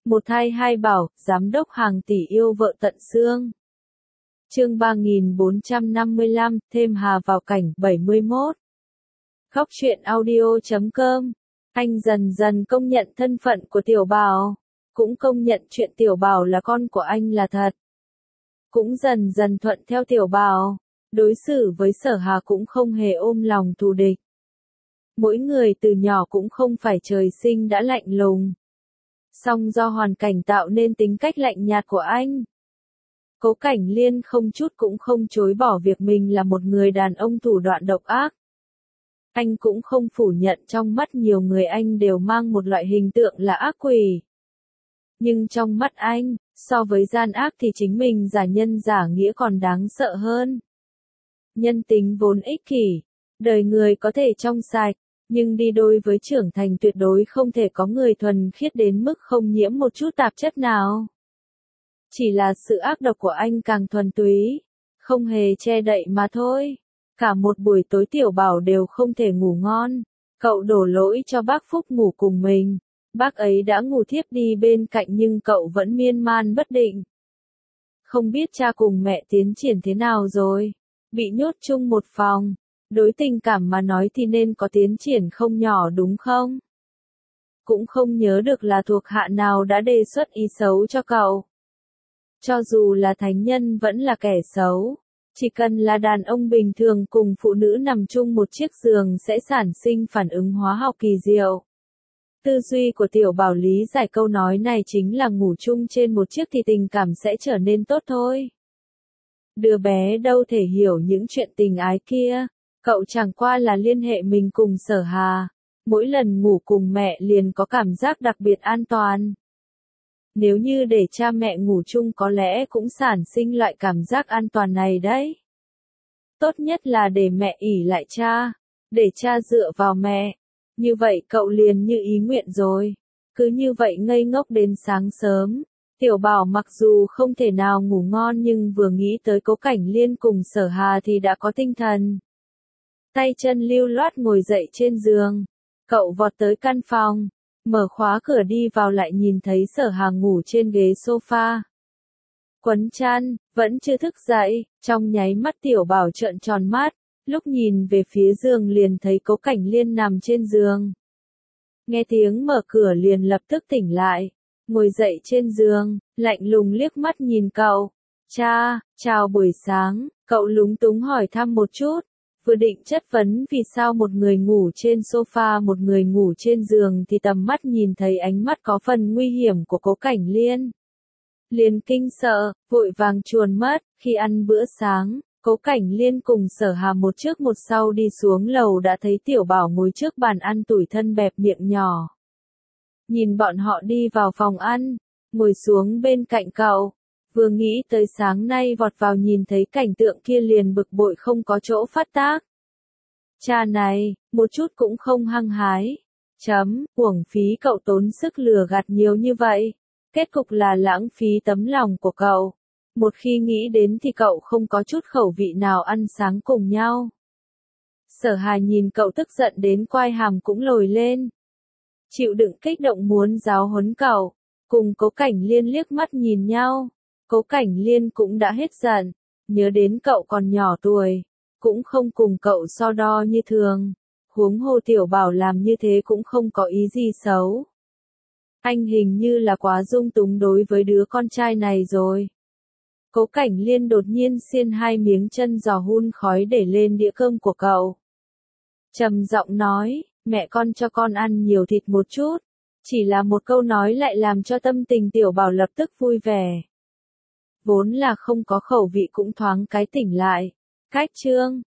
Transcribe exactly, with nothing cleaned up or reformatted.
Một thai hai bảo, giám đốc hàng tỷ yêu vợ tận xương. Chương ba nghìn bốn trăm năm mươi lăm, thêm Hà vào cảnh, bảy mươi mốt. Góc truyện audio chấm com. Anh dần dần công nhận thân phận của Tiểu Bảo, cũng công nhận chuyện Tiểu Bảo là con của anh là thật. Cũng dần dần thuận theo Tiểu Bảo, đối xử với Sở Hà cũng không hề ôm lòng thù địch. Mỗi người từ nhỏ cũng không phải trời sinh đã lạnh lùng. Song do hoàn cảnh tạo nên tính cách lạnh nhạt của anh. Cố Cảnh Liên không chút cũng không chối bỏ việc mình là một người đàn ông thủ đoạn độc ác. Anh cũng không phủ nhận trong mắt nhiều người anh đều mang một loại hình tượng là ác quỷ. Nhưng trong mắt anh, so với gian ác thì chính mình giả nhân giả nghĩa còn đáng sợ hơn. Nhân tính vốn ích kỷ, đời người có thể trong sạch, nhưng đi đôi với trưởng thành tuyệt đối không thể có người thuần khiết đến mức không nhiễm một chút tạp chất nào. Chỉ là sự ác độc của anh càng thuần túy, không hề che đậy mà thôi. Cả một buổi tối Tiểu Bảo đều không thể ngủ ngon. Cậu đổ lỗi cho bác Phúc ngủ cùng mình. Bác ấy đã ngủ thiếp đi bên cạnh nhưng cậu vẫn miên man bất định. Không biết cha cùng mẹ tiến triển thế nào rồi. Bị nhốt chung một phòng. Đối tình cảm mà nói thì nên có tiến triển không nhỏ đúng không? Cũng không nhớ được là thuộc hạ nào đã đề xuất ý xấu cho cậu. Cho dù là thánh nhân vẫn là kẻ xấu. Chỉ cần là đàn ông bình thường cùng phụ nữ nằm chung một chiếc giường sẽ sản sinh phản ứng hóa học kỳ diệu. Tư duy của Tiểu Bảo lý giải câu nói này chính là ngủ chung trên một chiếc thì tình cảm sẽ trở nên tốt thôi. Đứa bé đâu thể hiểu những chuyện tình ái kia. Cậu chẳng qua là liên hệ mình cùng Sở Hà. Mỗi lần ngủ cùng mẹ liền có cảm giác đặc biệt an toàn. Nếu như để cha mẹ ngủ chung có lẽ cũng sản sinh loại cảm giác an toàn này đấy. Tốt nhất là để mẹ ỷ lại cha, để cha dựa vào mẹ. Như vậy cậu liền như ý nguyện rồi. Cứ như vậy ngây ngốc đến sáng sớm. Tiểu Bảo mặc dù không thể nào ngủ ngon nhưng vừa nghĩ tới Cố Cảnh Liên cùng Sở Hà thì đã có tinh thần. Tay chân lưu loát ngồi dậy trên giường. Cậu vọt tới căn phòng. Mở khóa cửa đi vào lại nhìn thấy Sở Hà ngủ trên ghế sofa. Quấn chăn, vẫn chưa thức dậy, trong nháy mắt Tiểu Bảo trợn tròn mắt, lúc nhìn về phía giường liền thấy Cố Cảnh Liên nằm trên giường. Nghe tiếng mở cửa liền lập tức tỉnh lại, ngồi dậy trên giường, lạnh lùng liếc mắt nhìn cậu. Cha, chào buổi sáng, cậu lúng túng hỏi thăm một chút. Vừa định chất vấn vì sao một người ngủ trên sofa một người ngủ trên giường thì tầm mắt nhìn thấy ánh mắt có phần nguy hiểm của Cố Cảnh Liên. Liền kinh sợ, vội vàng chuồn mất, khi ăn bữa sáng, Cố Cảnh Liên cùng Sở Hà một trước một sau đi xuống lầu đã thấy Tiểu Bảo ngồi trước bàn ăn tủi thân bẹp miệng nhỏ. Nhìn bọn họ đi vào phòng ăn, ngồi xuống bên cạnh cậu. Vừa nghĩ tới sáng nay vọt vào nhìn thấy cảnh tượng kia liền bực bội không có chỗ phát tác. Cha này, một chút cũng không hăng hái. Chấm, uổng phí cậu tốn sức lừa gạt nhiều như vậy. Kết cục là lãng phí tấm lòng của cậu. Một khi nghĩ đến thì cậu không có chút khẩu vị nào ăn sáng cùng nhau. Sở Hà nhìn cậu tức giận đến quai hàm cũng lồi lên. Chịu đựng kích động muốn giáo huấn cậu. Cùng Cố Cảnh Liên liếc mắt nhìn nhau. Cố Cảnh Liên cũng đã hết giận, nhớ đến cậu còn nhỏ tuổi, cũng không cùng cậu so đo như thường, huống hồ Tiểu Bảo làm như thế cũng không có ý gì xấu. Anh hình như là quá dung túng đối với đứa con trai này rồi. Cố Cảnh Liên đột nhiên xiên hai miếng chân giò hun khói để lên đĩa cơm của cậu. Trầm giọng nói, mẹ con cho con ăn nhiều thịt một chút, chỉ là một câu nói lại làm cho tâm tình Tiểu Bảo lập tức vui vẻ. Vốn là không có khẩu vị cũng thoáng cái tỉnh lại. Cách chương,